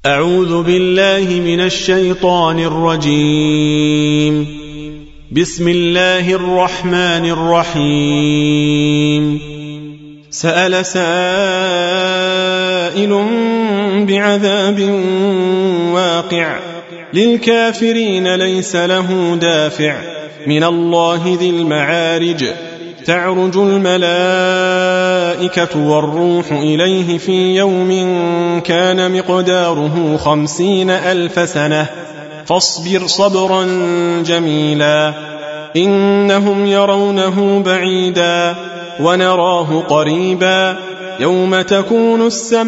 أعوذ بالله من الشيطان الرجيم. بسم الله الرحمن الرحيم. سأل سائل بعذاب واقع للكافرين ليس له دافع من الله ذي المعارج تعرج الملائكة والروح إليه في يوم كان مقداره 50,000 سنة فاصبر صبرا جميلا إنهم يرونه بعيدا ونراه قريبا يوم تكون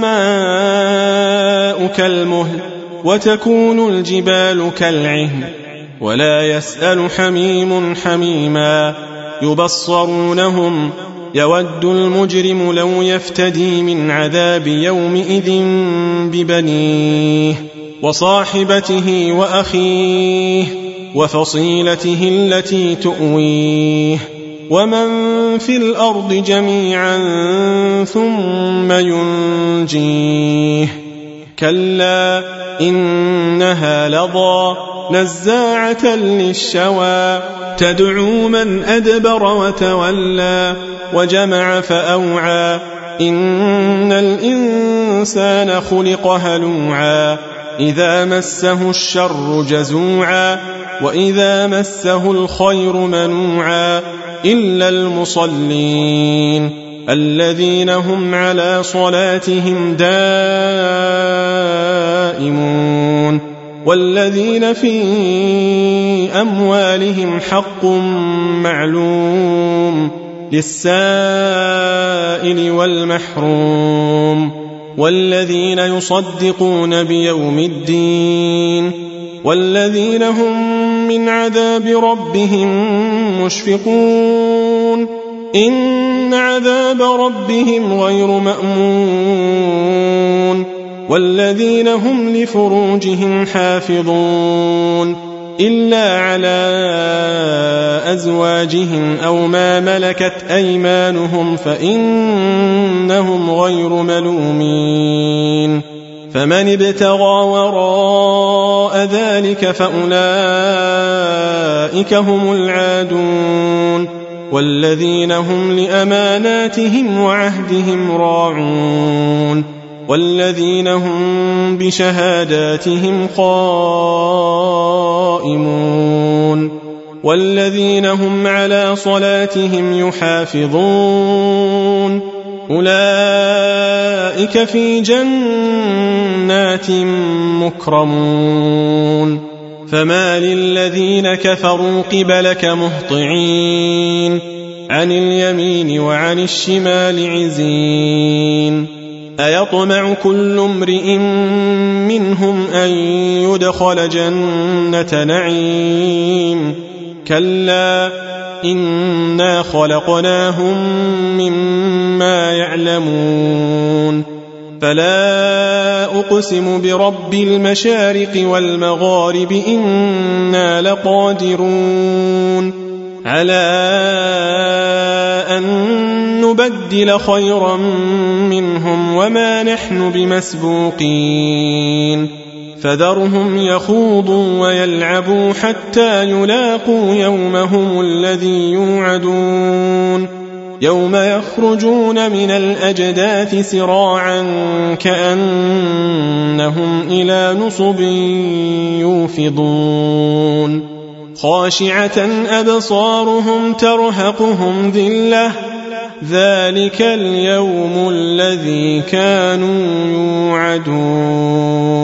السماء كالمهل وتكون الجبال كالعهن ولا يسأل حميم حميما يبصرونهم يود المجرم لو يفتدي من عذاب يومئذ ببنيه وصاحبته وأخيه وفصيلته التي تؤويه ومن في الأرض جميعا ثم ينجيه كلا إنها لظى نزاعة للشوى تدعو من أدبر وتولى وجمع فأوعى إن الإنسان خلق هلوعا إذا مسه الشر جزوعا وإذا مسه الخير منوعا إلا المصلين الذين هم على صلاتهم دائمون والذين في أموالهم حق معلوم للسائل والمحروم والذين يصدقون بيوم الدين والذين هم من عذاب ربهم مشفقون إن عذاب ربهم غير مأمون والذين هم لفروجهم حافظون إلا على أزواجهم أو ما ملكت أيمانهم فإنهم غير ملومين فمن ابتغى وراء ذلك فأولئك هم العادون والذين هم لأماناتهم وعهدهم راعون والذين هم بشهاداتهم قائمون والذين هم على صلاتهم يحافظون أولئك في جنات مكرمون فما للذين كفروا قبلك مهطعين عن اليمين وعن الشمال عزين أيطمع كل امرئ منهم أن يدخل جنة نعيم كلا إنا خلقناهم مما يعلمون فلا أقسم برب المشارق والمغارب إنا لقادرون على أن نبدل خيرا منهم وما نحن بمسبوقين فذرهم يخوضوا ويلعبوا حتى يلاقوا يومهم الذي يوعدون يوم يخرجون من الأجداث سراعا كأنهم إلى نصب يوفضون خاشعة أبصارهم ترهقهم ذلة ذلك اليوم الذي كانوا يوعدون